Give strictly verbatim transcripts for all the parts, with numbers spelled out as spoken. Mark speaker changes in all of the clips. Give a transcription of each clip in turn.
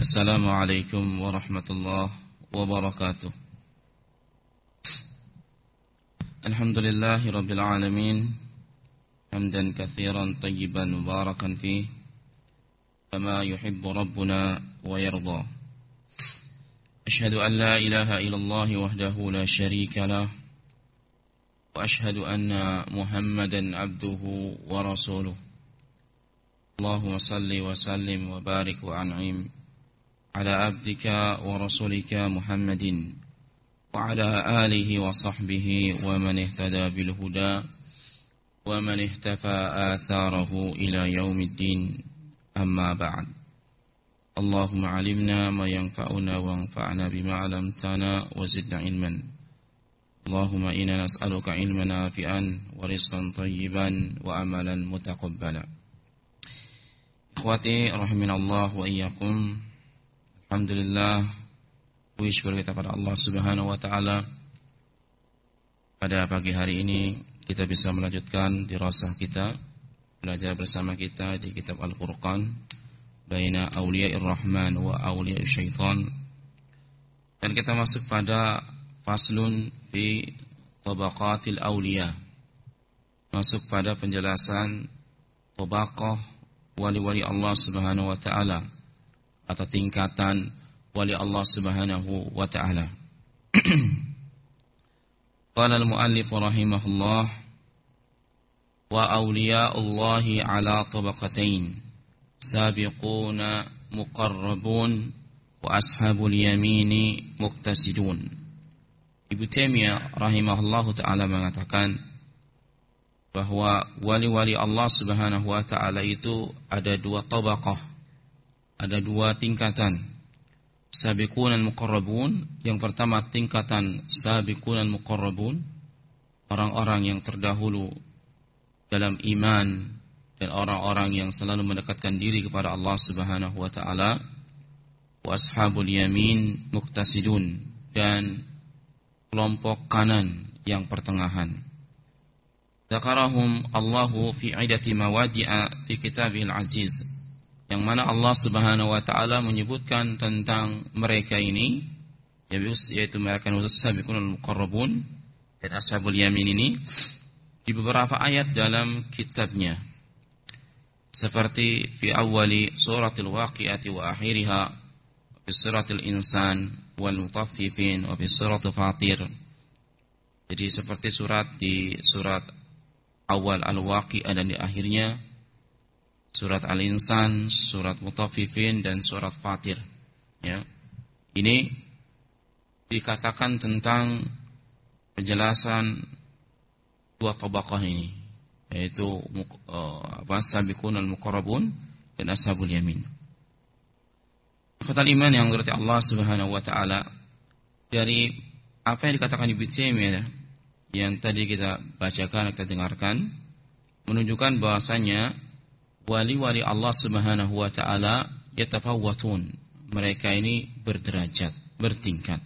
Speaker 1: Assalamualaikum warahmatullahi wabarakatuh. Alhamdulillahi rabbil alamin, hamdan katsiran tayyiban mubarakan fih, kama yuhibbu rabbuna wa yarda. Ashhadu an la ilaha illallah wahdahu la syarika lah, wa ashhadu anna Muhammadan abduhu wa rasuluh. Allahumma salli wa sallim wa barik wa an'im ala abdika wa rasulika Muhammadin wa ala alihi wa sahbihi wa man ihtada bil huda wa man ihtafa atharahu ila yaumiddin, amma ba'd. Allahumma alimna ma yanfa'una wa anfa'na bima 'allamtana wa zidna ilman. Allahumma inna nas'aluka ilman nafi'an wa rizqan thayyiban wa amalan mutaqabbala. Ikhwati rahiminallah wa iyyakum. Alhamdulillah, puji syukur kita pada Allah Subhanahu wa taala. Pada pagi hari ini kita bisa melanjutkan dirasah kita, belajar bersama kita di kitab Al-Furqan baina auliya'ir rahman wa auliya'is syaitan. Dan kita masuk pada faslun fi tabaqatil auliya. Masuk pada penjelasan tabaqah wali-wali Allah Subhanahu wa taala atau tingkatan wali Allah Subhanahu wa ta'ala. Qala al-muallif rahimahullah, wa awliya'ullahi ala tabaqatain, sabiquna muqarrabun wa ashabul yamini muqtasidun. Ibnu Taimiyah rahimahullahu ta'ala mengatakan bahwa wali-wali Allah Subhanahu wa ta'ala itu ada dua tabaqah, ada dua tingkatan. Sabiqunal muqarrabun, yang pertama tingkatan sabiqunal muqarrabun, orang-orang yang terdahulu dalam iman dan orang-orang yang selalu mendekatkan diri kepada Allah Subhanahu wa taala. Wa ashabul yamin muqtasidun, dan kelompok kanan yang pertengahan. Dzakarahum Allahu fi iddati mawadi'a fi kitabil aziz, yang mana Allah Subhanahu wa taala menyebutkan tentang mereka ini, yaitu mereka sabiqunal muqarrabun dan ashabul yamin ini, di beberapa ayat dalam kitabnya, seperti fi awwali suratil waqi'ati wa akhiriha, fi suratil insan wal mutaffifin, wa fi suratul fatir. Jadi seperti surat di surat awal al-waqi'ah dan di akhirnya surat Al-Insan, surat Mutaffifin, dan surat Fatir. Ya. Ini dikatakan tentang penjelasan dua tabaqah ini, yaitu uh, apa sabiqunal muqarrabun dan ashabul yamin. Fatal iman yang berarti Allah Subhanahu wa taala, dari apa yang dikatakan Ibnu Taimiyah yang tadi kita bacakan, kita dengarkan, menunjukkan bahwasanya wali-wali Allah Subhanahu wa taala yatafawwatun, mereka ini berderajat, bertingkat.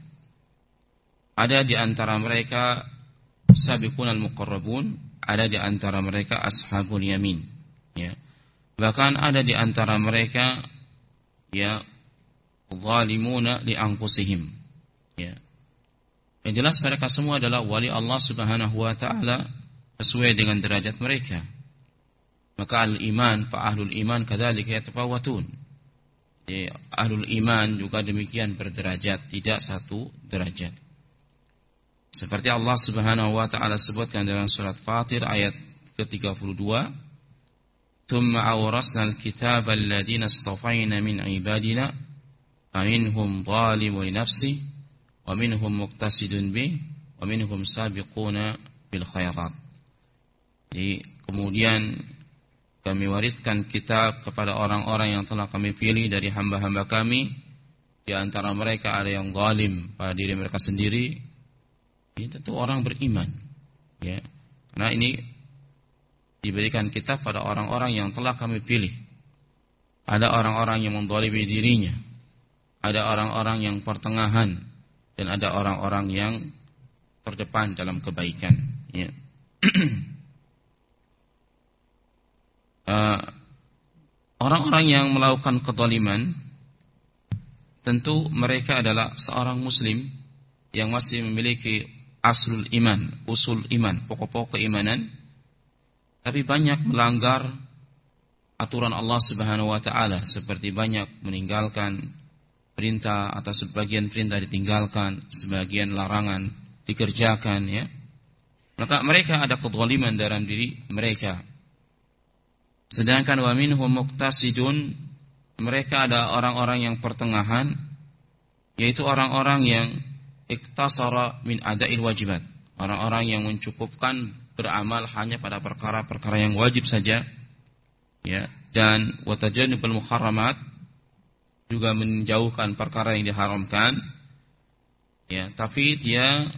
Speaker 1: Ada di antara mereka sabiqunal muqarrabun, ada di antara mereka ashabul yamin, ya. Bahkan ada di antara mereka ya zalimuna li anfusihim, ya. Yang jelas mereka semua adalah wali Allah Subhanahu wa taala sesuai dengan derajat mereka. Maka al-iman, fa ahlul iman kadzalika yatafawatun. Jadi ahlul iman juga demikian berderajat, tidak satu derajat. Seperti Allah Subhanahu wa taala sebutkan dalam surat Fatir ayat ke tiga puluh dua, "Tsumma awrasnal kitaba alladziina istafayna min ibadina, faminhum zalimun li nafsihi, wa minhum muqtasidun bih, wa minhum sabiquna bil khairat." Jadi kemudian kami wariskan kitab kepada orang-orang yang telah kami pilih dari hamba-hamba kami. Di antara mereka ada yang zalim pada diri mereka sendiri. Ini tentu orang beriman, ya. Karena ini diberikan kitab pada orang-orang yang telah kami pilih. Ada orang-orang yang menzalimi dirinya, ada orang-orang yang pertengahan, dan ada orang-orang yang terdepan dalam kebaikan, ya. uh, Orang-orang yang melakukan kezaliman tentu mereka adalah seorang muslim yang masih memiliki aslul iman, usul iman, pokok-pokok keimanan, tapi banyak melanggar aturan Allah Subhanahu wa taala, seperti banyak meninggalkan perintah atau sebagian perintah ditinggalkan, sebagian larangan dikerjakan, ya. Maka mereka ada kezaliman dalam diri mereka. Sedangkan wa minhum muqtasidun, mereka ada orang-orang yang pertengahan, yaitu orang-orang yang iktasara min ada'il wajibat, orang-orang yang mencukupkan beramal hanya pada perkara-perkara yang wajib saja, ya, dan wa tajanubul muharramat, juga menjauhkan perkara yang diharamkan, ya, tapi dia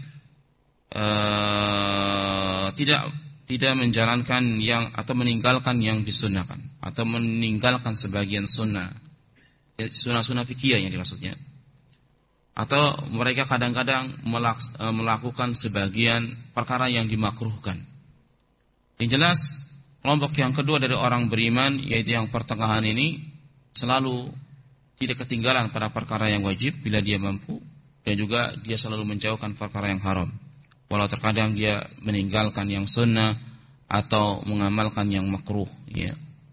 Speaker 1: uh, tidak tidak menjalankan yang atau meninggalkan yang disunahkan atau meninggalkan sebagian sunnah, ya, sunnah-sunnah fikih yang dimaksudnya. Atau mereka kadang-kadang melakukan sebagian perkara yang dimakruhkan. Yang jelas, kelompok yang kedua dari orang beriman, yaitu yang pertengahan ini, selalu tidak ketinggalan pada perkara yang wajib bila dia mampu, dan juga dia selalu menjauhkan perkara yang haram. Walau terkadang dia meninggalkan yang sunnah atau mengamalkan yang makruh, ya.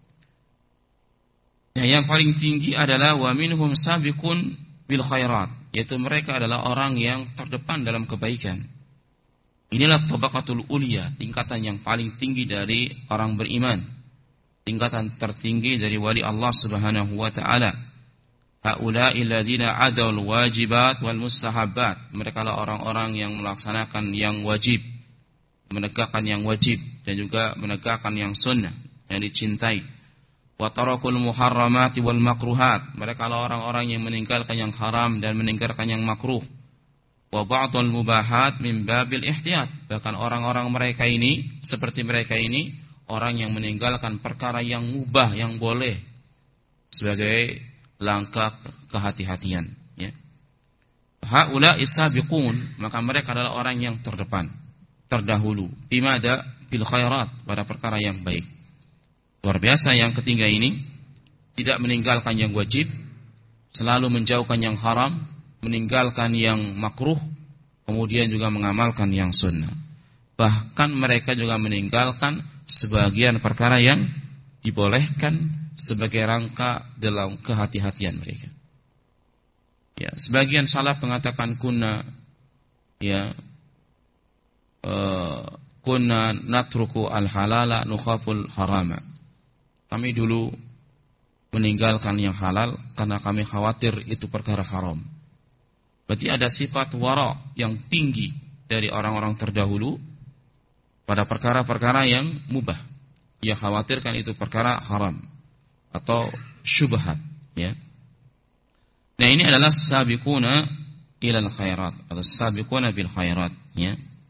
Speaker 1: Ya, yang paling tinggi adalah wa minhum sabiqun bil khairat, yaitu mereka adalah orang yang terdepan dalam kebaikan. Inilah tabaqatul ulia, tingkatan yang paling tinggi dari orang beriman, tingkatan tertinggi dari wali Allah Subhanahu wa taala. Haula'i alladziina 'adawul wajibat wal mustahabbat, mereka adalah orang-orang yang melaksanakan yang wajib, menegakkan yang wajib, dan juga menegakkan yang sunnah, yang dicintai. Wa tarakul muharramati wal makruhat, mereka adalah orang-orang yang meninggalkan yang haram dan meninggalkan yang makruh. Wa ba'dul mubahat min babil ihtiyat, bahkan orang-orang mereka ini, seperti mereka ini, orang yang meninggalkan perkara yang mubah, yang boleh, sebagai langkah kehati-hatian, ya. Haula isabiqun, maka mereka adalah orang yang terdepan, terdahulu, bimada bil khairat, pada perkara yang baik. Luar biasa yang ketiga ini, tidak meninggalkan yang wajib, selalu menjauhkan yang haram, meninggalkan yang makruh, kemudian juga mengamalkan yang sunnah. Bahkan mereka juga meninggalkan sebagian perkara yang dibolehkan sebagai rangka dalam kehati-hatian mereka. Ya, sebagian salaf mengatakan kunna, ya, uh, kunna natruku al-halala nukhaful harama. Kami dulu meninggalkan yang halal karena kami khawatir itu perkara haram. Berarti ada sifat wara yang tinggi dari orang-orang terdahulu pada perkara-perkara yang mubah. Dia khawatirkan itu perkara haram atau syubhat, ya. Nah, ini adalah sabiquna ilal khairat atau sabiquna bil khairat, ya.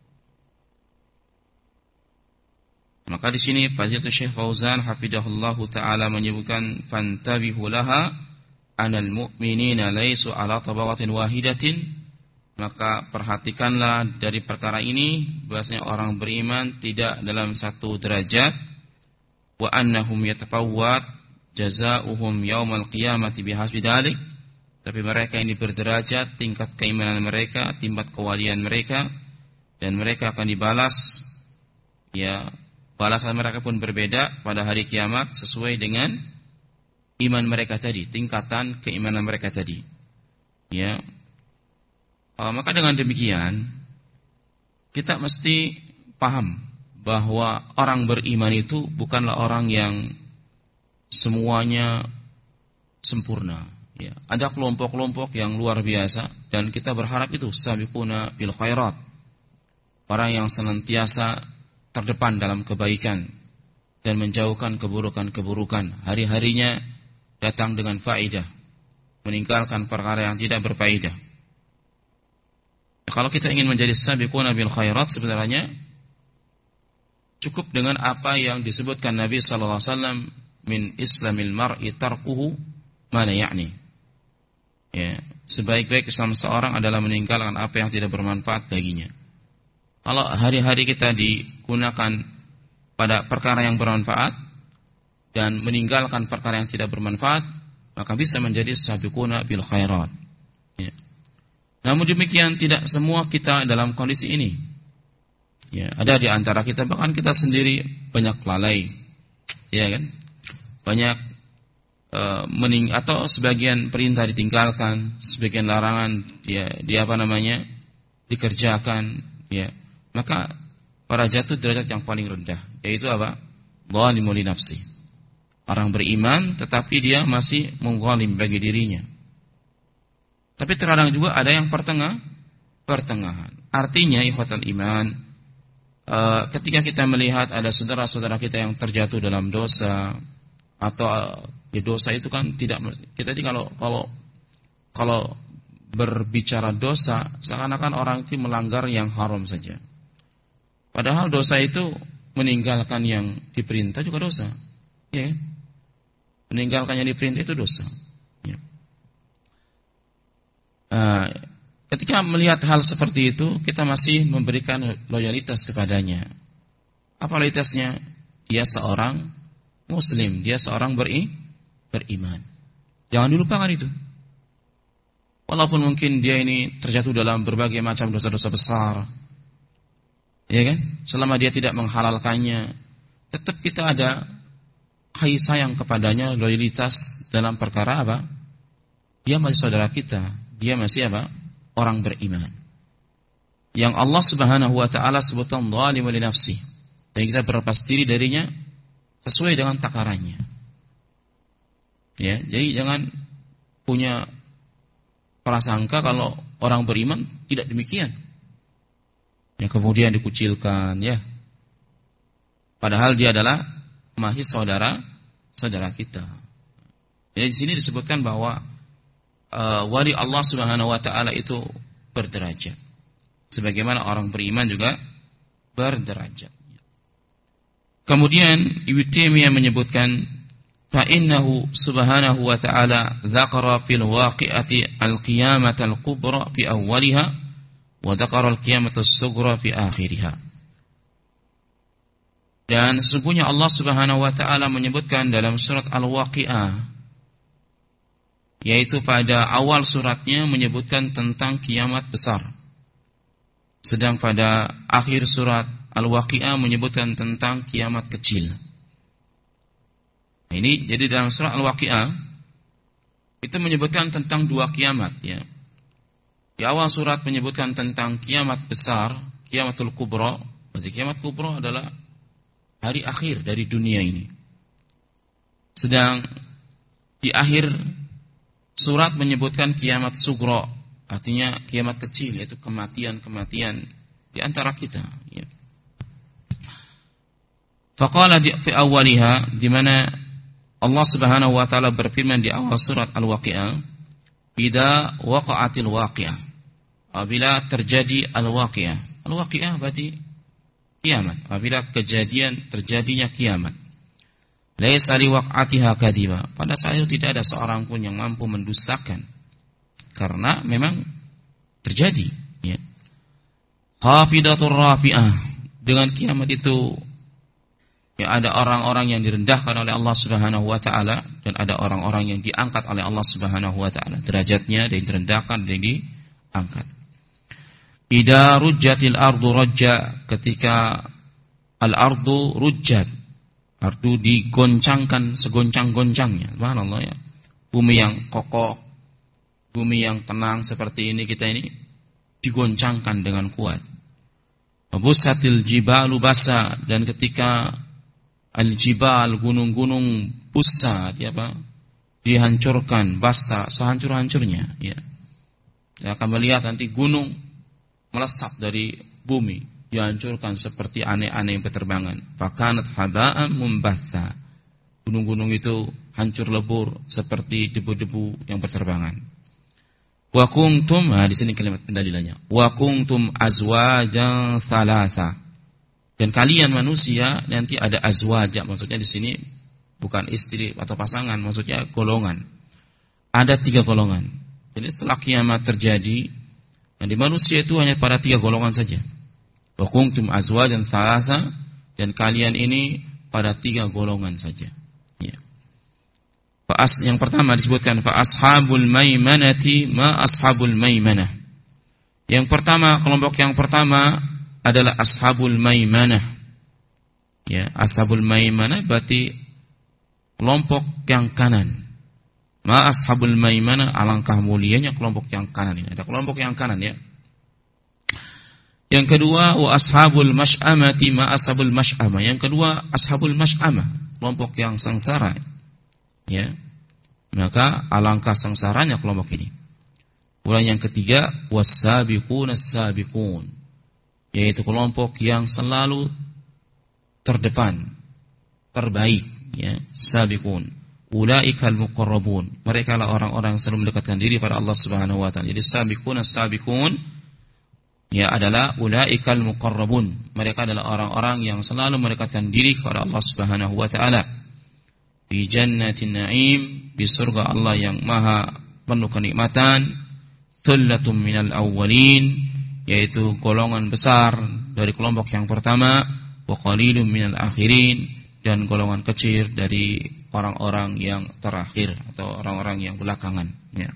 Speaker 1: Maka di sini Fadilatul Syekh Fauzan hafidhahullahu taala menyebutkan fantabihu laha anal mu'minina laisu ala tabaqatin wahidatin, maka perhatikanlah dari perkara ini bahwasanya orang beriman tidak dalam satu derajat, wa annahum yatafawwat jazaohum yaumal qiyamati bihasbi dzalik, tapi mereka ini berderajat tingkat keimanan mereka, tingkat kewalian mereka, dan mereka akan dibalas, ya, balasan mereka pun berbeda pada hari kiamat sesuai dengan iman mereka tadi, tingkatan keimanan mereka tadi, ya. Uh, maka dengan demikian kita mesti paham bahwa orang beriman itu bukanlah orang yang semuanya sempurna, ya. Ada kelompok-kelompok yang luar biasa dan kita berharap itu sabiquna bil khairat, orang yang senantiasa terdepan dalam kebaikan dan menjauhkan keburukan-keburukan, hari-harinya datang dengan faedah, meninggalkan perkara yang tidak berfaedah. Kalau kita ingin menjadi sabiquna bil khairat, sebenarnya cukup dengan apa yang disebutkan Nabi sallallahu alaihi wasallam, min islamil mar'i tarkuhu ma la ya'ni. Ya, sebaik-baik Islam seorang adalah meninggalkan apa yang tidak bermanfaat baginya. Kalau hari-hari kita digunakan pada perkara yang bermanfaat dan meninggalkan perkara yang tidak bermanfaat, maka bisa menjadi sabiquna bil khairat. Namun demikian tidak semua kita dalam kondisi ini. Ya, ada di antara kita, bahkan kita sendiri banyak lalai. Ya kan? Banyak uh, mening atau sebagian perintah ditinggalkan, sebagian larangan dia dia apa namanya? dikerjakan, ya. Maka para jatuh derajat yang paling rendah, yaitu apa? Zalimun li nafsi. Orang beriman tetapi dia masih mengzalim bagi dirinya. Tapi terkadang juga ada yang pertengah, pertengahan. Artinya ikhwatal iman, uh, ketika kita melihat ada saudara-saudara kita yang terjatuh dalam dosa, atau uh, ya dosa itu kan tidak, kita ini kalau kalau kalau berbicara dosa, seakan-akan orang itu melanggar yang haram saja. Padahal dosa itu meninggalkan yang diperintah juga dosa. Ya. Meninggalkan yang diperintah itu dosa. Ya. Nah, ketika melihat hal seperti itu, kita masih memberikan loyalitas kepadanya. Apa loyalitasnya? Dia seorang muslim, dia seorang beri, beriman. Jangan dilupakan itu. Walaupun mungkin dia ini terjatuh dalam berbagai macam dosa-dosa besar, ya kan? Selama dia tidak menghalalkannya, tetap kita ada kasih sayang kepadanya, loyalitas dalam perkara apa? Dia masih saudara kita, dia masih apa? Orang beriman. Yang Allah Subhanahu wa taala sebutkan zalimun li nafsi. Dan kita berlepas diri darinya sesuai dengan takarannya. Ya, jadi jangan punya prasangka kalau orang beriman tidak demikian. Ya, kemudian dikucilkan, ya. Padahal dia adalah masih saudara saudara kita. Jadi di sini disebutkan bahwa uh, wali Allah Subhanahu wa taala itu berderajat. Sebagaimana orang beriman juga berderajat. Kemudian Ibnu Taimiyah menyebutkan فإنه سبحانه وتعالى ذكر في الواقعة القيامة الكبرى في أولها وذكر القيامة الصغرى في آخرها. Dan sesungguhnya Allah Subhanahu wa taala menyebutkan dalam surat Al-Waqi'ah, yaitu pada awal suratnya menyebutkan tentang kiamat besar. Sedang pada akhir surat Al-Waqi'ah menyebutkan tentang kiamat kecil. Nah, ini jadi dalam surah Al-Waqi'ah itu menyebutkan tentang dua kiamat, ya. Di awal surat menyebutkan tentang kiamat besar, kiamatul kubra. Berarti kiamat kubra adalah hari akhir dari dunia ini. Sedang di akhir surat menyebutkan kiamat sugra, artinya kiamat kecil, yaitu kematian-kematian di antara kita, ya. Faqala di fi awwaliha, di mana Allah Subhanahu wa taala berfirman di awal surat Al-Waqi'ah, "Idza waqa'atil waqi'ah." Apabila terjadi al-waqi'ah. Al-waqi'ah berarti kiamat. Apabila kejadian terjadinya kiamat. Laisa li waq'atiha kadiba. Pada saat itu tidak ada seorang pun yang mampu mendustakan. Karena memang terjadi, ya. Khafidatur rafi'ah. Dengan kiamat itu, ya, ada orang-orang yang direndahkan oleh Allah Subhanahu wa taala dan ada orang-orang yang diangkat oleh Allah Subhanahu wa taala. Derajatnya ada yang direndahkan, ada yang diangkat. Idza rujjatil ardu rajja, ketika al-ardu rujjat, ardu digoncangkan segoncang-goncangnya. Subhanallah, ya. Bumi yang kokoh, bumi yang tenang seperti ini, kita ini digoncangkan dengan kuat. Wabusatil jibalu basa, dan ketika al-jibal, gunung-gunung busa, ya apa? Dihancurkan, basa, sehancur-hancurnya, ya. Kita akan melihat nanti gunung melesat dari bumi, dihancurkan seperti aneh-aneh yang berterbangan. Fakanat haba'an mumbatha. Gunung-gunung itu hancur lebur seperti debu-debu yang berterbangan. Wa kuntum, nah di sini kalimat pendalilannya. Wa kuntum azwajan thalatha. Dan kalian manusia nanti ada azwaj, maksudnya di sini bukan istri atau pasangan, maksudnya golongan. Ada tiga golongan. Jadi setelah kiamat terjadi, yang di manusia itu hanya pada tiga golongan saja. Wa kuntum azwajan thalatha, dan kalian ini pada tiga golongan saja. Ya. Fa as, yang pertama disebutkan fa ashabul maimanati ma ashabul maimanah. Yang pertama, kelompok yang pertama adalah ashabul maimanah. Ya, ashabul maimanah berarti kelompok yang kanan. Ma ashabul maimanah, alangkah mulianya kelompok yang kanan ini. Ada kelompok yang kanan ya. Yang kedua, wa ashabul masy'amati ma ashabul masy'amah. Yang kedua, ashabul masy'amah, kelompok yang sengsara. Ya. Maka alangkah sengsaranya kelompok ini. Kemudian yang ketiga, was-sabiqun as-sabiqun, yaitu kelompok yang selalu terdepan, terbaik, ya, sabiqun. Ulaikal muqarrabun, mereka lah orang-orang yang selalu mendekatkan diri pada Allah Subhanahu wa taala. Jadi sabiqun as-sabiqun ya adalah ulaikal muqarrabun, mereka adalah orang-orang yang selalu mendekatkan diri kepada Allah Subhanahu wa taala. Di jannatin na'im, di surga Allah yang maha penuh kenikmatan. Thullatum minal awwalin, yaitu golongan besar dari kelompok yang pertama, wa qalilum minal akhirin, dan golongan kecil dari orang-orang yang terakhir atau orang-orang yang belakangan ya.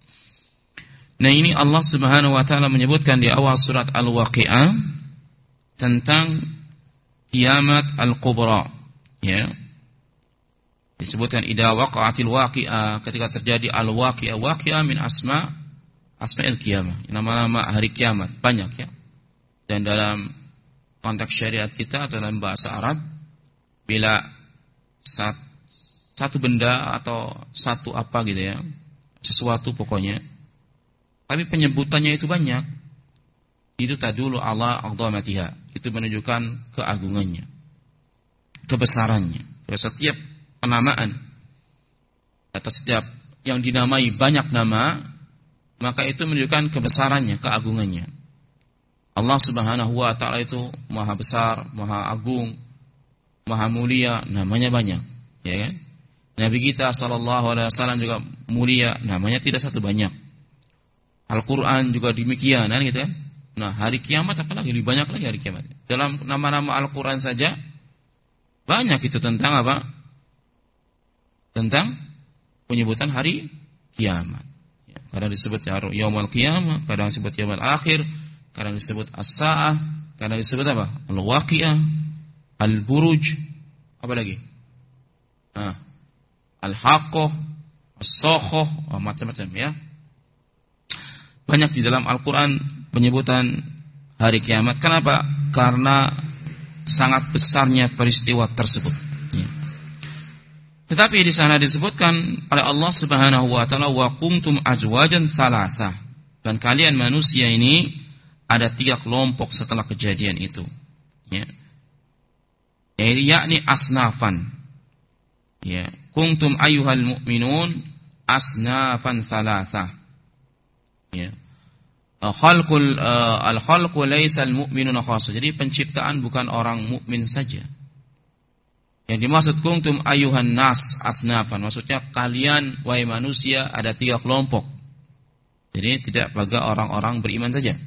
Speaker 1: Nah, ini Allah Subhanahu wa taala menyebutkan di awal surat Al-Waqi'ah tentang kiamat al-kubra ya. Disebutkan idza waqa'atil waqi'ah, ketika terjadi al-waqi'ah. Waqi'ah min asma' Asma'il Qiyamah, nama-nama hari kiamat banyak ya. Dan dalam konteks syariat kita atau dalam bahasa Arab, bila sat, satu benda atau satu apa gitu ya, sesuatu pokoknya, tapi penyebutannya itu banyak, itu tadulu ala a'dhamatiha, itu menunjukkan keagungannya, kebesarannya. Setiap penamaan atau setiap yang dinamai banyak nama, maka itu menunjukkan kebesarannya, keagungannya. Allah Subhanahu wa taala itu maha besar, maha agung, maha mulia, namanya banyak, ya kan? Nabi kita sallallahu alaihi wasallam juga mulia, namanya tidak satu, banyak. Al-Qur'an juga demikian, kan gitu kan? Nah, hari kiamat apalagi lebih banyak lagi hari kiamat. Dalam nama-nama Al-Qur'an saja banyak itu tentang apa? Tentang penyebutan hari kiamat. Kadang disebut yaumul qiyamah, kadang disebut yaumul akhir, kadang disebut as-saah, kadang disebut apa? Al-waqi'ah, al-buruj, apa lagi? Nah, al-haqqah, as-sakhah, oh, macam-macam ya. Banyak di dalam Al-Qur'an penyebutan hari kiamat. Kenapa? Karena sangat besarnya peristiwa tersebut. Ya. Tetapi di sana disebutkan oleh Allah Subhanahu wa taala wa kuntum azwajan tsalatsa, dan kalian manusia ini ada tiga kelompok setelah kejadian itu ya. Yakni asnafan ya, kuntum ayyuhal mu'minun asnafan tsalatsa ya. Khalqul uh, al-khalqu laysa al-mu'minuna khassa, jadi penciptaan bukan orang mukmin saja. Yang dimaksud kuntum ayuhan nas asnafan, maksudnya kalian wahai manusia ada tiga kelompok. Jadi tidak bagi orang-orang beriman saja.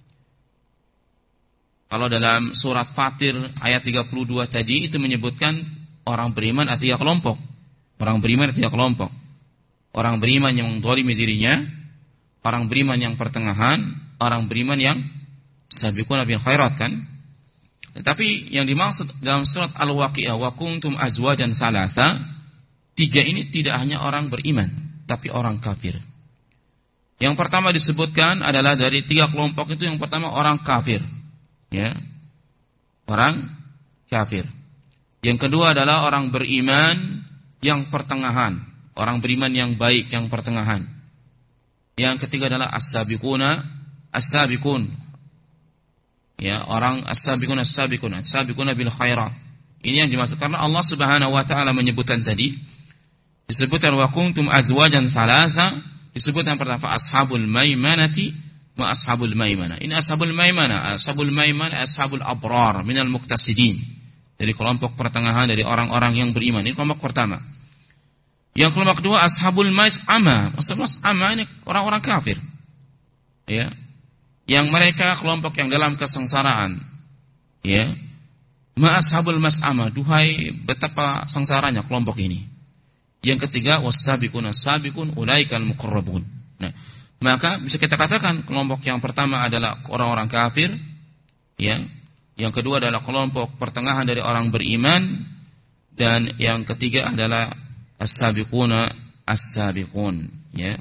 Speaker 1: Kalau dalam surat Fatir ayat tiga puluh dua tadi itu menyebutkan orang beriman ada tiga kelompok. Orang beriman ada tiga kelompok. Orang beriman yang menzalimi dirinya, orang beriman yang pertengahan, orang beriman yang sabiquna bil khairat kan. Tetapi yang dimaksud dalam surat Al-Waqi'ah wa kuntum azwajan salasa, tiga ini tidak hanya orang beriman, tapi orang kafir. Yang pertama disebutkan adalah dari tiga kelompok itu, yang pertama orang kafir, ya, orang kafir. Yang kedua adalah orang beriman yang pertengahan, orang beriman yang baik yang pertengahan. Yang ketiga adalah as-sabiquna as-sabiqun. Ya, orang as-sabiqun as-sabiqun, as-sabiquna bil khairat. Ini yang dimaksud karena Allah Subhanahu wa taala menyebutkan tadi, disebutkan wa kuntum azwajan tsalatsa, disebutkan pertama ashabul maimanati ma ashabul maimana. Ini ashabul maimana, ashabul maimana ashabul abrar minal muqtasidin. Dari kelompok pertengahan dari orang-orang yang beriman. Ini kelompok pertama. Yang kelompok kedua ashabul mas'ama. Maksudnya mas'ama ini orang-orang kafir. Ya. Yang mereka kelompok yang dalam kesengsaraan, ya, ma ashabul mas'ama, duhai betapa sengsaranya kelompok ini. Yang ketiga was-sabiquna as-sabiqun ulaikal muqarrabun. Nah, Maka bisa kita katakan kelompok yang pertama adalah orang-orang kafir, ya. Yang kedua adalah kelompok pertengahan dari orang beriman, dan yang ketiga adalah as-sabiquna as-sabiqun, ya.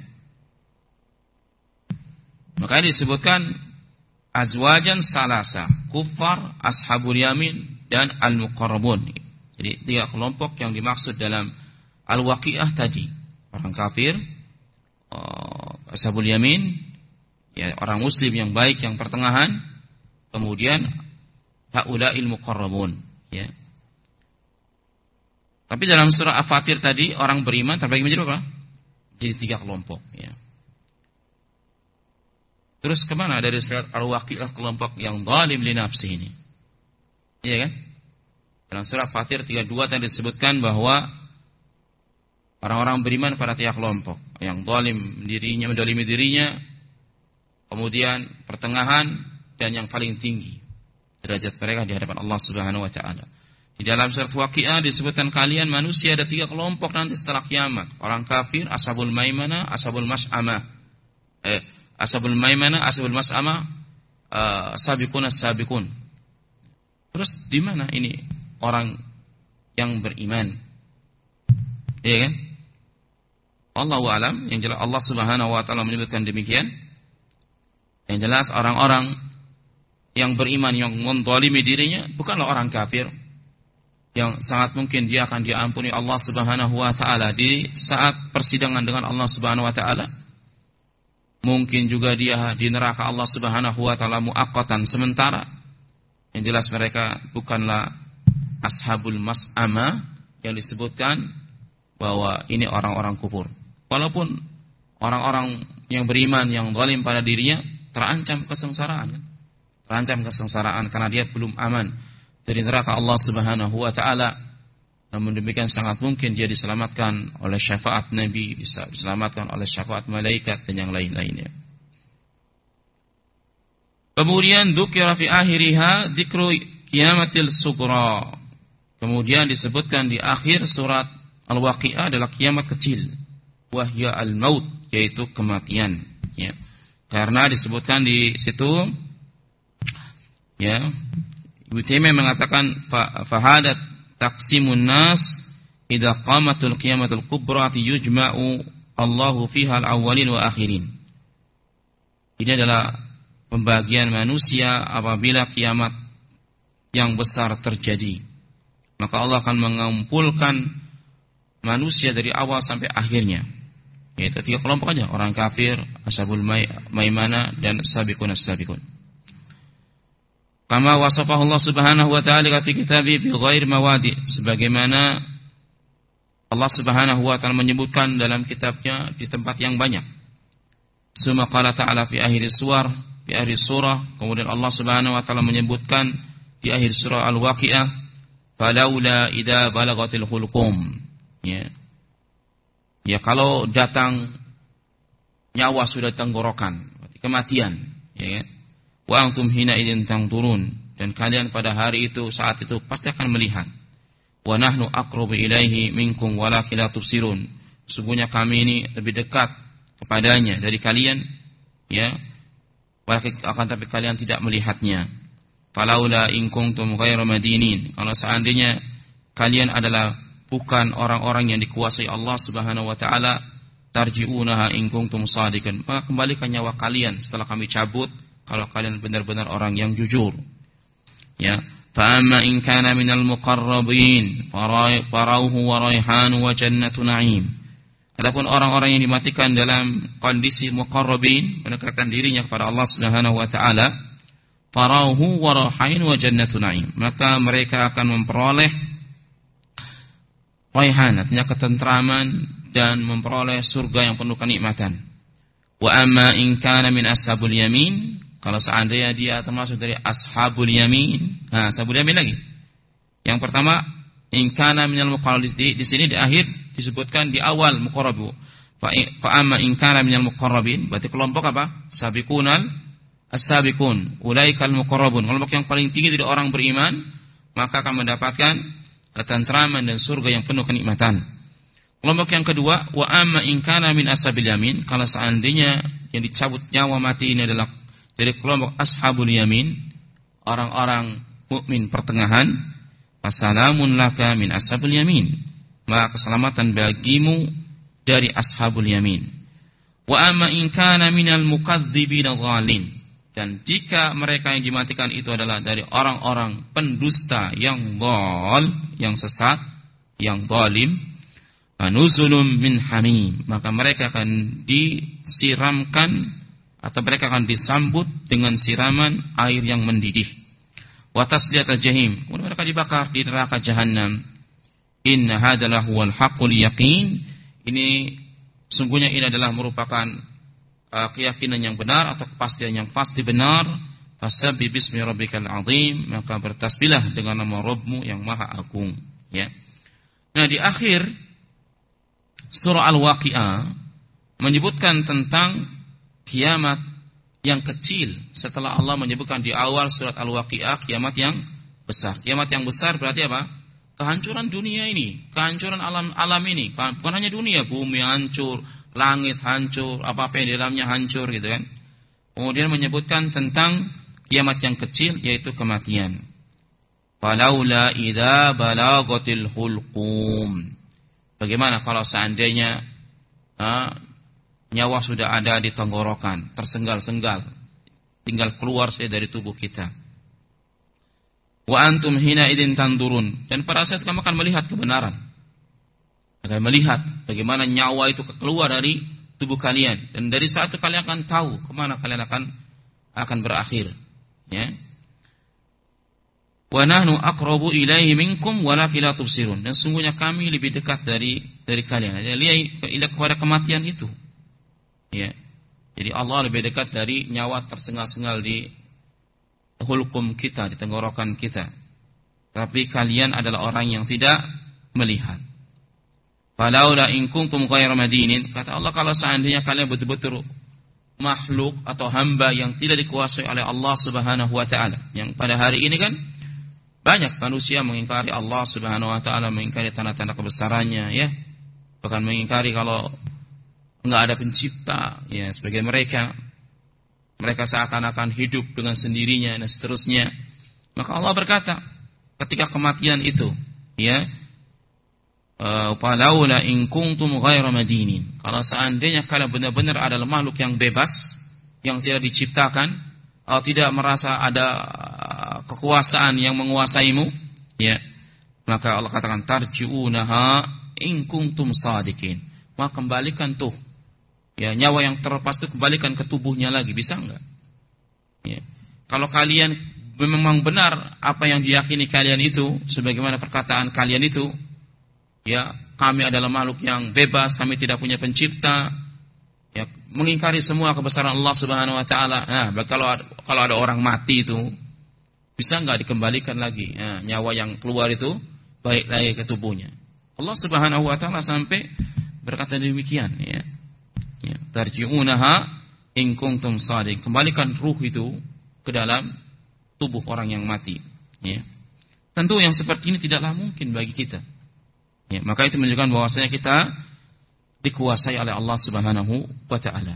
Speaker 1: Maka disebutkan azwajan salasa, kuffar, ashabul yamin, dan al-muqarrabun. Jadi tiga kelompok yang dimaksud dalam al-waqiah tadi, orang kafir, ashabul yamin, ya, orang muslim yang baik yang pertengahan, kemudian haula'il muqarrabun, ya. Tapi dalam surah Al-Fatir tadi orang beriman terbagi menjadi apa? Jadi tiga kelompok, ya. Terus kemana dari surat Al-Waqiah kelompok yang zalim li nafsi ini? Iya kan? Dalam surah Fatir tiga puluh dua tadi disebutkan bahwa orang-orang beriman pada tiga kelompok, yang zalim dirinya, mendolimi dirinya, kemudian pertengahan, dan yang paling tinggi derajat mereka di hadapan Allah Subhanahu wa taala. Di dalam surat Waqiah disebutkan kalian manusia ada tiga kelompok nanti setelah kiamat. Orang kafir, ashabul maimanah, ashabul mas'amah. Eh, ashabul maimanah, ashabul mas'amah, uh, sabiqun as-sabiqun. Terus di mana ini orang yang beriman? Iya kan? Allahu a'lam, yang jelas Allah Subhanahu wa taala menyebutkan demikian. Yang jelas orang-orang yang beriman yang menzalimi dirinya bukanlah orang kafir, yang sangat mungkin dia akan diampuni Allah Subhanahu wa taala di saat persidangan dengan Allah Subhanahu wa taala. Mungkin juga dia di neraka Allah Subhanahu wa taala muaqqatan sementara. Yang jelas mereka bukanlah ashabul mas'amah yang disebutkan bahwa ini orang-orang kufur. Walaupun orang-orang yang beriman yang zalim pada dirinya terancam kesengsaraan, kan? Terancam kesengsaraan karena dia belum aman dari neraka Allah Subhanahu wa taala. Namun demikian sangat mungkin dia diselamatkan oleh syafaat Nabi, bisa diselamatkan oleh syafaat malaikat dan yang lain-lainnya. Kemudian dzukira fi akhiriha dzikru qiyamatil sughra. Kemudian disebutkan di akhir surat Al-Waqiah adalah kiamat kecil, wahya al-maut, yaitu kematian, ya. Karena disebutkan di situ, ya, Ibnu Taimiyah mengatakan fahadat taqsimun nas idza qamatul qiyamatul kubra yujma'u Allahu fiha al-awwalin wa akhirin. Ini adalah pembagian manusia apabila kiamat yang besar terjadi. Maka Allah akan mengumpulkan manusia dari awal sampai akhirnya. Yaitu tiga kelompok aja, orang kafir, ashabul maimanah, dan sabiqun as-sabiqun. Kama wasafahu Allah Subhanahu wa ta'ala fi kitabi fi ghair mawadi, sebagaimana Allah Subhanahu wa ta'ala menyebutkan dalam kitabnya di tempat yang banyak. Summa qala ta'ala fi akhir suwar, fi akhir surah, kemudian Allah Subhanahu wa ta'ala menyebutkan di akhir surah Al-Waqiah, falaula idza balagatil hulqum, ya. Ya, kalau datang nyawa sudah tenggorokan, kematian, ya kan? Wa antum hina idzin tangturun, dan kalian pada hari itu, saat itu pasti akan melihat. Wa nahnu aqrabu ilaihi minkum walakin la tubsirun. Sesungguhnya kami ini lebih dekat kepadanya dari kalian, ya. Walakin akan tapi kalian tidak melihatnya. Falaula in kuntum ghairu madinin. Kalau seandainya kalian adalah bukan orang-orang yang dikuasai Allah Subhanahu wa taala, tarji'unaha in kuntum shadiqin, maka kembalikan nyawa kalian setelah kami cabut kalau kalian benar-benar orang yang jujur. Ya, fa amma in kana minal muqarrabin farauhu wa raihanu wa jannatu na'im. Adapun orang-orang yang dimatikan dalam kondisi muqarrabin, mendekatkan dirinya kepada Allah Subhanahu wa taala, farauhu wa raihanu wa jannatu na'im, maka mereka akan memperoleh raihan, artinya ketentraman, dan memperoleh surga yang penuh kenikmatan. Wa amma in kana min ashabul yamin, kalau seandainya dia termasuk dari ashabul yamin. Nah, ashabul yamin lagi. Yang pertama, in kana minal muqarrabin, di, di sini di akhir disebutkan di awal muqarrabu. Fa fa amma in kana minal muqarrabin, berarti kelompok apa? Sabiqunal as-sabiqun, ulaikal muqarrabun. Kelompok yang paling tinggi dari orang beriman, maka akan mendapatkan ketentraman dan surga yang penuh kenikmatan. Kelompok yang kedua, wa amma in kana min ashabil yamin, kalau seandainya yang dicabut nyawa mati ini adalah dari kelompok ashabul yamin, orang-orang mukmin pertengahan, fasalamun laka min ashabul yamin, maka keselamatan bagimu dari ashabul yamin. Wa amma in kana minal mukadzibina dhalin, dan jika mereka yang dimatikan itu adalah dari orang-orang pendusta yang dhal, yang sesat, yang zalim, fanuzulun min hamim, maka mereka akan disiramkan atau mereka akan disambut dengan siraman air yang mendidih. Wa tasliyatul jahim, kemudian mereka dibakar di neraka jahanam. Inna hadalah huwal haqqul yaqin, ini sungguhnya ini adalah merupakan uh, keyakinan yang benar atau kepastian yang pasti benar. Fasabbih bismi rabbikal azim, maka bertasbihlah dengan nama Rabbmu yang maha agung, ya. Nah, di akhir surah Al-Waqi'ah menyebutkan tentang kiamat yang kecil setelah Allah menyebutkan di awal surat Al-Waqi'ah kiamat yang besar. Kiamat yang besar berarti apa? Kehancuran dunia ini, kehancuran alam alam ini, bukan hanya dunia, bumi hancur, langit hancur, apa-apa yang di dalamnya hancur gitu kan. Kemudian menyebutkan tentang kiamat yang kecil yaitu kematian. Falaula idza balagatil hulqum. Bagaimana kalau seandainya ha, nyawa sudah ada di tenggorokan, tersenggal-senggal, tinggal keluar saja dari tubuh kita. Wa antum hina idin tandurun, dan pada saat kamu akan melihat kebenaran, akan melihat bagaimana nyawa itu keluar dari tubuh kalian, dan dari saat itu kalian akan tahu kemana kalian akan akan berakhir, ya. Wa nahnu aqrabu ilaihi minkum walakin la tubsirun, dan sungguhnya kami lebih dekat dari dari kalian. Jadi lihat kepada kematian itu, ya. Jadi Allah lebih dekat dari nyawa tersengal-sengal di hulqum kita, di tenggorokan kita. Tapi kalian adalah orang yang tidak melihat. Falaula in kuntum ghayra madinin, kata Allah, kalau seandainya kalian betul-betul makhluk atau hamba yang tidak dikuasai oleh Allah Subhanahu wa taala. Yang pada hari ini kan banyak manusia mengingkari Allah Subhanahu wa taala, mengingkari tanda-tanda kebesarannya, ya. Bahkan mengingkari kalau enggak ada pencipta, ya, sebagai mereka mereka seakan-akan hidup dengan sendirinya dan seterusnya. Maka Allah berkata, ketika kematian itu, ya, falaula in kuntum ghayra madinin, kalau seandainya kalian benar-benar adalah makhluk yang bebas, yang tidak diciptakan, atau tidak merasa ada kekuasaan yang menguasaimu, ya, maka Allah katakan tarji'unaha in kuntum sadiqin, maka kembalikan tuh, ya, nyawa yang terlepas itu kembalikan ke tubuhnya lagi, bisa enggak? Ya. Kalau kalian memang benar apa yang diyakini kalian itu, sebagaimana perkataan kalian itu, ya, kami adalah makhluk yang bebas, kami tidak punya pencipta, ya, mengingkari semua kebesaran Allah Subhanahu wa taala. Nah, kalau ada, kalau ada orang mati itu, bisa enggak dikembalikan lagi, nah, nyawa yang keluar itu balik lagi ke tubuhnya? Allah Subhanahu wa taala sampai berkata demikian, ya. Ya, tarji'unaha in kuntum shadiqin, kembalikan ruh itu ke dalam tubuh orang yang mati, ya. Tentu yang seperti ini tidaklah mungkin bagi kita, ya, maka itu menunjukkan bahwasanya kita dikuasai oleh Allah Subhanahu wa taala.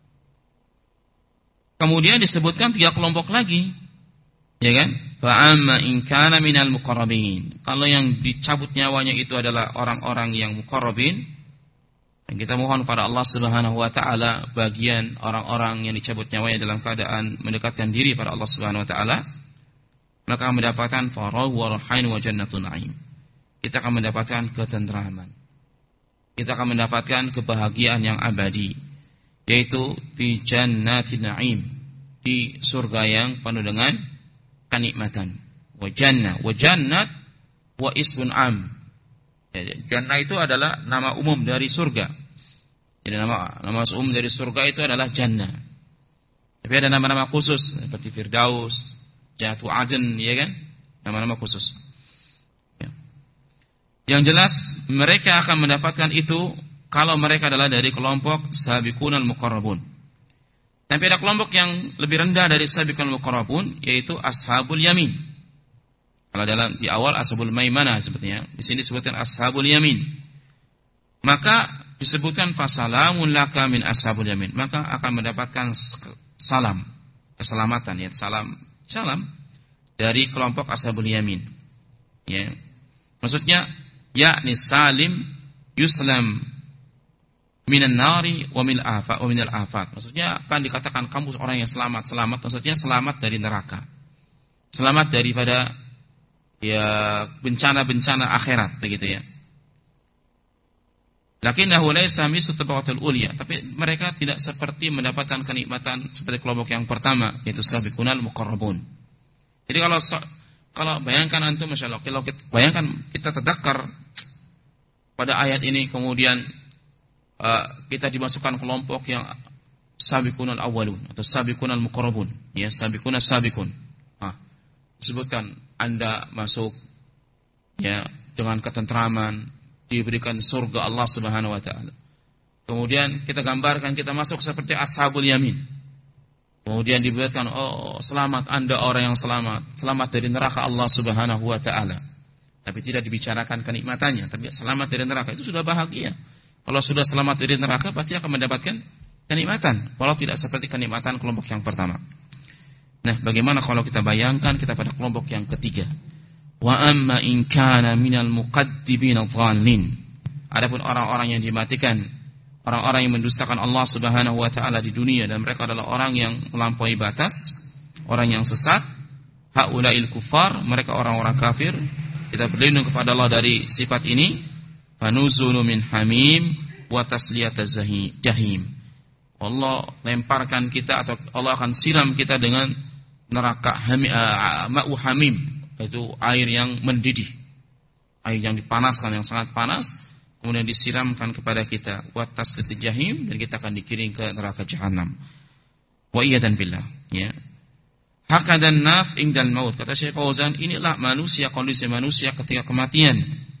Speaker 1: Kemudian disebutkan tiga kelompok lagi, ya kan? Fa amma in kana minal muqarrabin, kalau yang dicabut nyawanya itu adalah orang-orang yang muqarrabin, dan kita mohon pada Allah Subhanahu wa taala bagian orang-orang yang dicabut nyawanya dalam keadaan mendekatkan diri pada Allah Subhanahu wa taala, maka akan mendapatkan farah wa rahain wa jannatun na'im. Kita akan mendapatkan ketenteraman. Kita akan mendapatkan kebahagiaan yang abadi, yaitu fi jannatin na'im, di surga yang penuh dengan kenikmatan. Wa jannah, wa jannat wa ismun am. Jannah itu adalah nama umum dari surga. Jadi nama nama umum dari surga itu adalah jannah. Tapi ada nama-nama khusus seperti Firdaus, Jannatu Aden, ya kan? Nama-nama khusus. Ya. Yang jelas mereka akan mendapatkan itu kalau mereka adalah dari kelompok sabiqunal muqarrabun. Tapi ada kelompok yang lebih rendah dari sabiqunal muqarrabun, yaitu ashabul yamin. Kalau dalam di awal ashabul maimanah sepertinya, di sini disebutkan ashabul yamin. Maka disebutkan fasalamun laka min ashabul yamin, maka akan mendapatkan salam, keselamatan ya, salam salam dari kelompok ashabul yamin. Ya. Maksudnya yakni salim yuslam minan nari wa min afat wa minal afat. Maksudnya akan dikatakan kamu orang yang selamat, selamat maksudnya selamat dari neraka. Selamat daripada ya bencana-bencana akhirat begitu ya. Lakinnahu laysa mislu tabaqatul ulya, tapi mereka tidak seperti mendapatkan kenikmatan seperti kelompok yang pertama yaitu sabiqunal muqarrabun. Jadi kalau kalau bayangkan antum masyaallah, kalau kita bayangkan kita tadakkar pada ayat ini kemudian uh, kita dimasukkan kelompok yang sabiqunal awwalun atau sabiqunal muqarrabun, ya sabiqunal sabiqun. Ah, disebutkan Anda masuk ya dengan ketentraman, diberikan surga Allah Subhanahu wa taala. Kemudian kita gambarkan kita masuk seperti ashabul yamin. Kemudian dibuatkan oh selamat Anda orang yang selamat, selamat dari neraka Allah Subhanahu wa taala. Tapi tidak dibicarakan kenikmatannya, tapi selamat dari neraka itu sudah bahagia. Kalau sudah selamat dari neraka pasti akan mendapatkan kenikmatan, walau tidak seperti kenikmatan kelompok yang pertama. Nah, bagaimana kalau kita bayangkan kita pada kelompok yang ketiga? Wa amma in kana minal muqaddibina dhalin. Adapun orang-orang yang dimatikan, orang-orang yang mendustakan Allah Subhanahu wa taala di dunia dan mereka adalah orang yang melampaui batas, orang yang sesat, haulail kufar, mereka orang-orang kafir. Kita berlindung kepada Allah dari sifat ini. Fanuzulu min hamim wa tasliyataz jahim. Allah lemparkan kita atau Allah akan siram kita dengan neraka hamim, uh, ma'u hamim, yaitu air yang mendidih, air yang dipanaskan, yang sangat panas, kemudian disiramkan kepada kita wa tasliyataz jahim, dan kita akan dikirim ke neraka jahanam. Wa iyadan billah, ya. Hakadan nas indal maut, kata Syekh Fauzan, inilah manusia, kondisi manusia ketika kematian.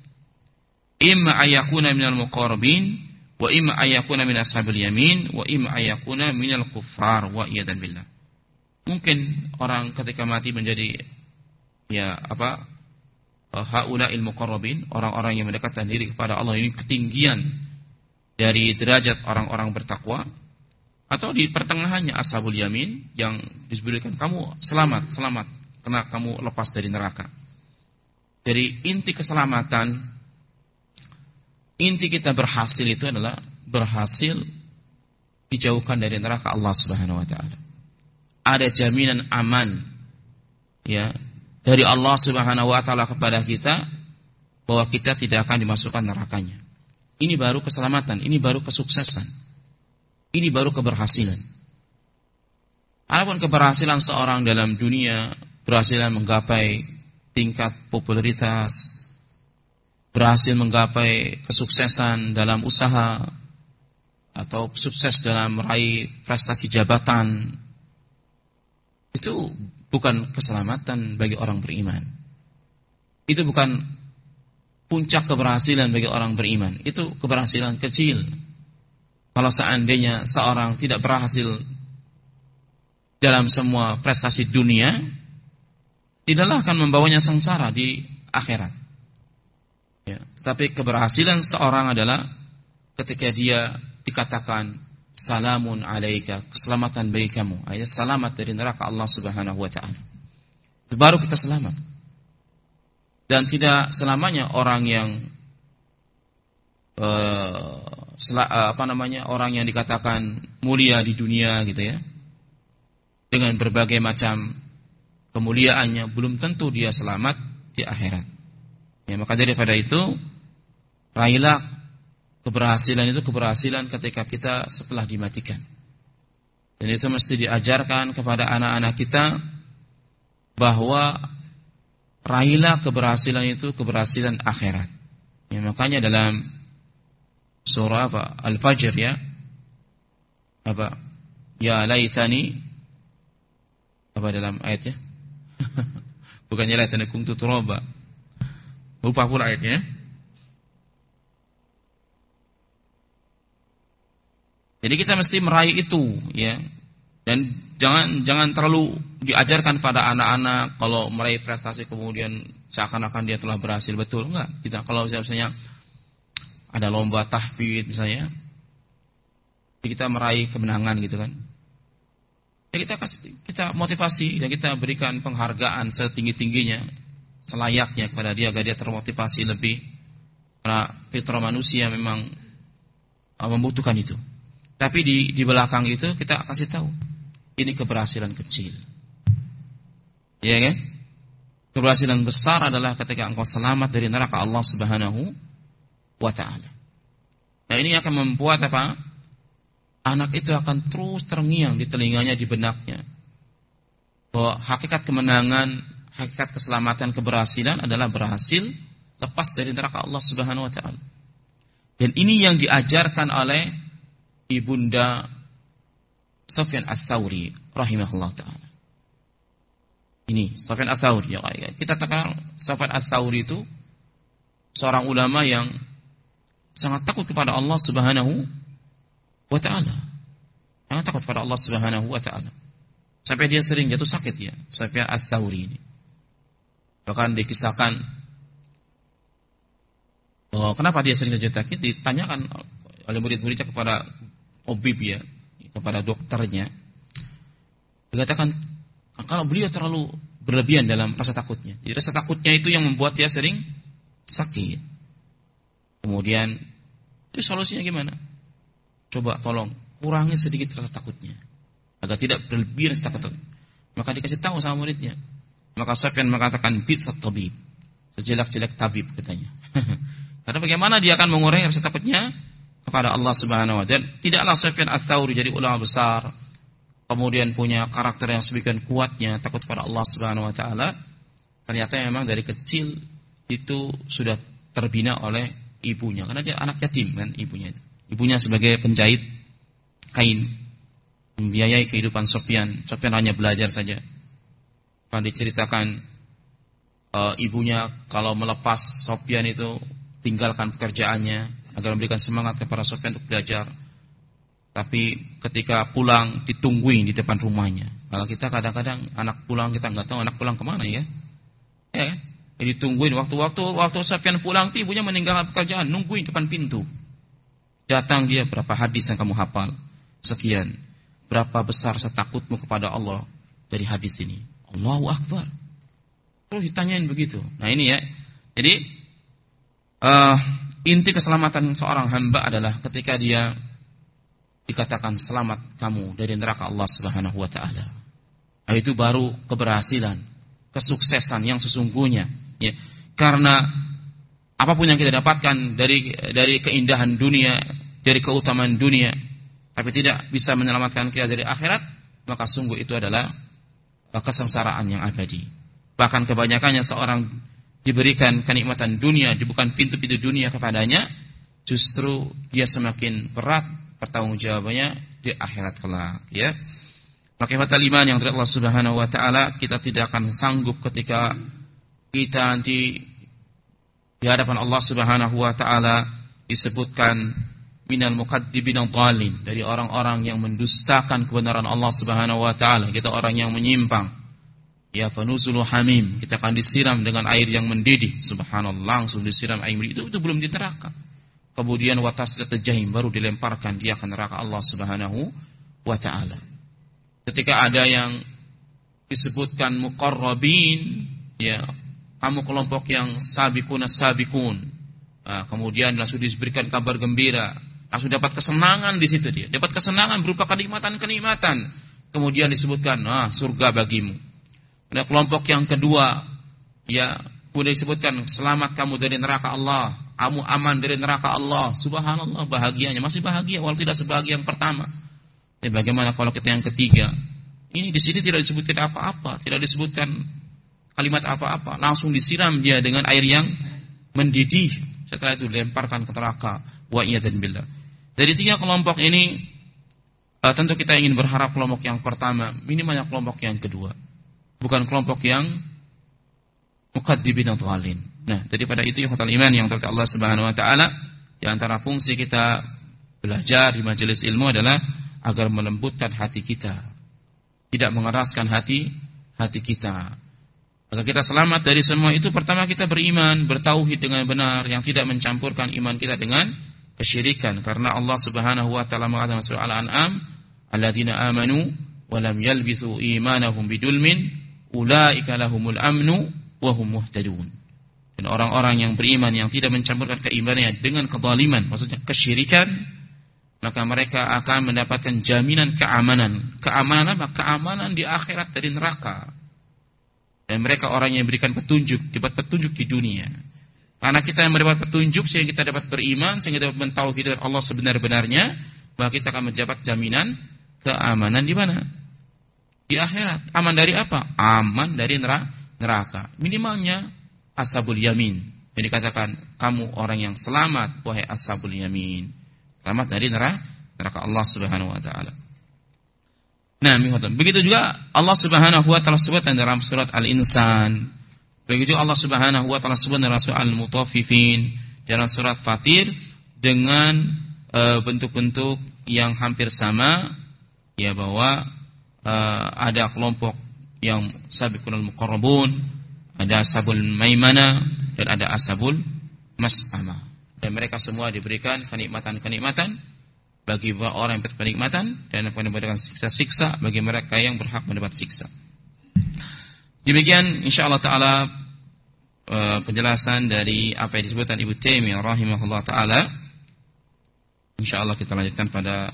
Speaker 1: Imma ayakuna minal muqarrabin wa imma ayakuna min ashabil yamin wa imma ayakuna minal kuffar wa iyadan billah. Mungkin orang ketika mati menjadi ya apa haulail muqarrabin, orang-orang yang mendekatkan diri kepada Allah, ini ketinggian dari derajat orang-orang bertakwa, atau di pertengahannya ashabul yamin yang disebutkan kamu selamat, selamat karena kamu lepas dari neraka. Jadi inti keselamatan, inti kita berhasil itu adalah berhasil dijauhkan dari neraka Allah Subhanahu wa taala. Ada jaminan aman ya dari Allah Subhanahu wa taala kepada kita bahwa kita tidak akan dimasukkan nerakanya. Ini baru keselamatan, ini baru kesuksesan. Ini baru keberhasilan. Adapun keberhasilan seorang dalam dunia, berhasil menggapai tingkat popularitas, berhasil menggapai kesuksesan dalam usaha, atau sukses dalam meraih prestasi jabatan, itu bukan keselamatan bagi orang beriman. Itu bukan puncak keberhasilan bagi orang beriman. Itu keberhasilan kecil. Kalau seandainya seorang tidak berhasil dalam semua prestasi dunia, tidaklah akan membawanya sengsara di akhirat. Ya, tetapi keberhasilan seorang adalah ketika dia dikatakan salamun alaika, keselamatan bagi kamu, ayat selamat dari neraka Allah Subhanahu wa taala. Baru kita selamat. Dan tidak selamanya orang yang uh, sel- uh, apa namanya orang yang dikatakan mulia di dunia gitu ya, dengan berbagai macam kemuliaannya, belum tentu dia selamat di akhirat. Ya, maka daripada itu, raihlah keberhasilan itu keberhasilan ketika kita setelah dimatikan. Dan itu mesti diajarkan kepada anak-anak kita bahwa raihlah keberhasilan itu keberhasilan akhirat. Ya, makanya dalam surah apa? Al-Fajr ya. Apa? Ya laitani, apa dalam ayatnya? Bukan ya laitani kuntu turaba. Lupa pula ayatnya. Jadi kita mesti meraih itu ya. Dan jangan jangan terlalu diajarkan pada anak-anak kalau meraih prestasi kemudian seakan-akan dia telah berhasil, betul enggak? Kita kalau misalnya ada lomba tahfidz misalnya, kita meraih kemenangan gitu kan. Ya kita kasih, kita motivasi dan kita berikan penghargaan setinggi-tingginya, selayaknya kepada dia agar dia termotivasi lebih. Karena fitrah manusia memang membutuhkan itu. Tapi di di belakang itu kita kasih tahu, ini keberhasilan kecil. Ya kan? Keberhasilan besar adalah ketika engkau selamat dari neraka Allah Subhanahu wa taala. Nah, ini akan membuat apa? Anak itu akan terus terngiang di telinganya, di benaknya, bahwa hakikat kemenangan, hakikat keselamatan, keberhasilan adalah berhasil lepas dari neraka Allah Subhanahu wa taala. Dan ini yang diajarkan oleh ibunda Sufyan Ats-Tsauri rahimahullah taala. Ini Sufyan Ats-Tsauri, ya, kita kenal Sufyan Ats-Tsauri itu seorang ulama yang sangat takut kepada Allah Subhanahu wa ta'ala. Sangat takut pada Allah Subhanahu wa ta'ala. Sampai dia sering jatuh sakit ya, Sufyan Ats-Tsauri ini. Bahkan dikisahkan oh, kenapa dia sering jatuh sakit, ditanyakan oleh murid-muridnya kepada obib ya, kepada dokternya. Dikatakan kalau beliau terlalu berlebihan dalam rasa takutnya. Jadi rasa takutnya itu yang membuat dia sering sakit. Kemudian itu solusinya gimana? Coba tolong kurangi sedikit rasa takutnya agar tidak berlebihan rasa takut. Maka dikasih tahu sama muridnya. Maka Sufyan mengatakan bi'sat tabib, sejelek-jelek tabib katanya. Karena bagaimana dia akan mengurangi rasa takutnya kepada Allah Subhanahu wa taala. Dan tidaklah Sufyan Ats-Tsauri jadi ulama besar kemudian punya karakter yang sedemikian kuatnya takut kepada Allah Subhanahu wa taala. Ternyata memang dari kecil itu sudah terbina oleh ibunya, karena dia anak yatim kan ibunya itu. Ibunya sebagai penjahit kain, membiayai kehidupan Sufyan. Sufyan hanya belajar saja. Kan diceritakan e, ibunya kalau melepas Sufyan itu tinggalkan pekerjaannya agar memberikan semangat kepada Sufyan untuk belajar. Tapi ketika pulang ditungguin di depan rumahnya. Kalau kita kadang-kadang anak pulang kita nggak tahu anak pulang kemana ya. Ya, ditungguin waktu-waktu waktu Sufyan pulang, ibunya meninggalkan pekerjaan, nungguin depan pintu. Datang dia, berapa hadis yang kamu hafal? Sekian. Berapa besar setakutmu kepada Allah dari hadis ini? Allahu Akbar. Terus ditanyain begitu. Nah ini ya. Jadi uh, inti keselamatan seorang hamba adalah ketika dia dikatakan selamat kamu dari neraka Allah Subhanahu wa taala. Nah, itu baru keberhasilan, kesuksesan yang sesungguhnya. Ya. Karena apapun yang kita dapatkan dari dari keindahan dunia, dari keutamaan dunia, tapi tidak bisa menyelamatkan kita dari akhirat, maka sungguh itu adalah kesengsaraan yang abadi. Bahkan kebanyakannya seorang diberikan kenikmatan dunia, dibuka pintu-pintu dunia kepadanya, justru dia semakin berat pertanggungjawabannya di akhirat kelak. Ya, maka fatal iman yang dari Allah Subhanahu wa taala, kita tidak akan sanggup ketika kita nanti di hadapan Allah Subhanahu wa taala disebutkan minal mukaddibin dhalin, dari orang-orang yang mendustakan kebenaran Allah Subhanahu wa taala. Kita orang yang menyimpang. Ya fanuzulu hamim, kita akan disiram dengan air yang mendidih. Subhanallah, langsung disiram air mendidih. Itu, itu belum di neraka. Kemudian wataslat jahim, baru dilemparkan dia ke neraka Allah Subhanahu wa taala. Ketika ada yang disebutkan muqarrabin, ya kamu kelompok yang sabiqun as-sabiqun. Nah, kemudian langsung diberikan kabar gembira, langsung dapat kesenangan di situ dia. Dapat kesenangan berupa kenikmatan-kenikmatan. Kemudian disebutkan, ah, surga bagimu. Nah, kelompok yang kedua, ya, sudah disebutkan selamat kamu dari neraka Allah, kamu aman dari neraka Allah. Subhanallah, bahagianya masih bahagia walau tidak sebahagia yang pertama. Tapi bagaimana kalau kita yang ketiga? Ini di sini tidak disebutkan apa-apa, tidak disebutkan kalimat apa-apa, langsung disiram dia dengan air yang mendidih. Setelah itu dilemparkan ke neraka. Wa iyadzan billah. Dari tiga kelompok ini, uh, tentu kita ingin berharap kelompok yang pertama, minimalnya kelompok yang kedua, bukan kelompok yang mukaddibin dhalin. Nah, daripada itu ikhwatal iman yang terhormat Allah Subhanahu wa taala, di antara fungsi kita belajar di majelis ilmu adalah agar melembutkan hati kita, tidak mengeraskan hati hati kita. Agar kita selamat dari semua itu, pertama kita beriman, bertauhid dengan benar, yang tidak mencampurkan iman kita dengan kesyirikan, karena Allah Subhanahu wa taala mengatakan dalam surah Al-An'am, alladzina amanu wa lam yalbisu imanahum bidulmin ulaika lahumul amnu wa hum muhtadun. Dan orang-orang yang beriman yang tidak mencampurkan keimanannya dengan kezaliman, maksudnya kesyirikan, maka mereka akan mendapatkan jaminan keamanan. Keamanan apa? Keamanan di akhirat dari neraka. Dan mereka orang yang berikan petunjuk, dapat petunjuk di dunia. Karena kita yang mendapat petunjuk sehingga kita dapat beriman, sehingga dapat mentauhidkan Allah sebenar-benarnya, maka kita akan mendapat jaminan keamanan di mana? Di akhirat. Aman dari apa? Aman dari neraka. Minimalnya ashabul yamin. Yang dikatakan, kamu orang yang selamat, wahai ashabul yamin. Selamat dari neraka Allah Subhanahu wa taala. Nah, begitu juga Allah Subhanahu wa taala sebutkan dalam surat Al-Insan. Begitu Allah Subhanahu wa taala sebut dalam surat Al-Mutaffifin, dalam surat Fatir, dengan e, bentuk-bentuk yang hampir sama, ya, bahwa e, ada kelompok yang sabiqunal muqarrabun, ada ashabul maimana, dan ada ashabul mas'amah. Dan mereka semua diberikan kenikmatan-kenikmatan bagi orang yang berkenikmatan, kenikmatan, dan akan mendapatkan siksa-siksa bagi mereka yang berhak mendapat siksa. Demikian insyaallah taala penjelasan dari apa yang disebutkan Ibnu Taimiyah rahimahullah taala. Insyaallah kita lanjutkan pada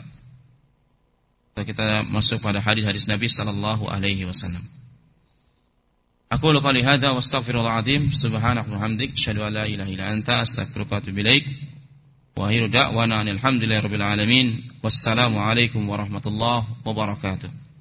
Speaker 1: kita masuk pada hadis-hadis Nabi sallallahu alaihi wasallam. Aku qouli hadza wa astaghfirullah azim subhanaka wa hamdik asyhadu an la ilaha illa anta astaghfiruka wa atubu ilaik. Wa akhiru da'wana alhamdulillahi rabbil alamin. Wassalamu alaikum warahmatullahi wabarakatuh.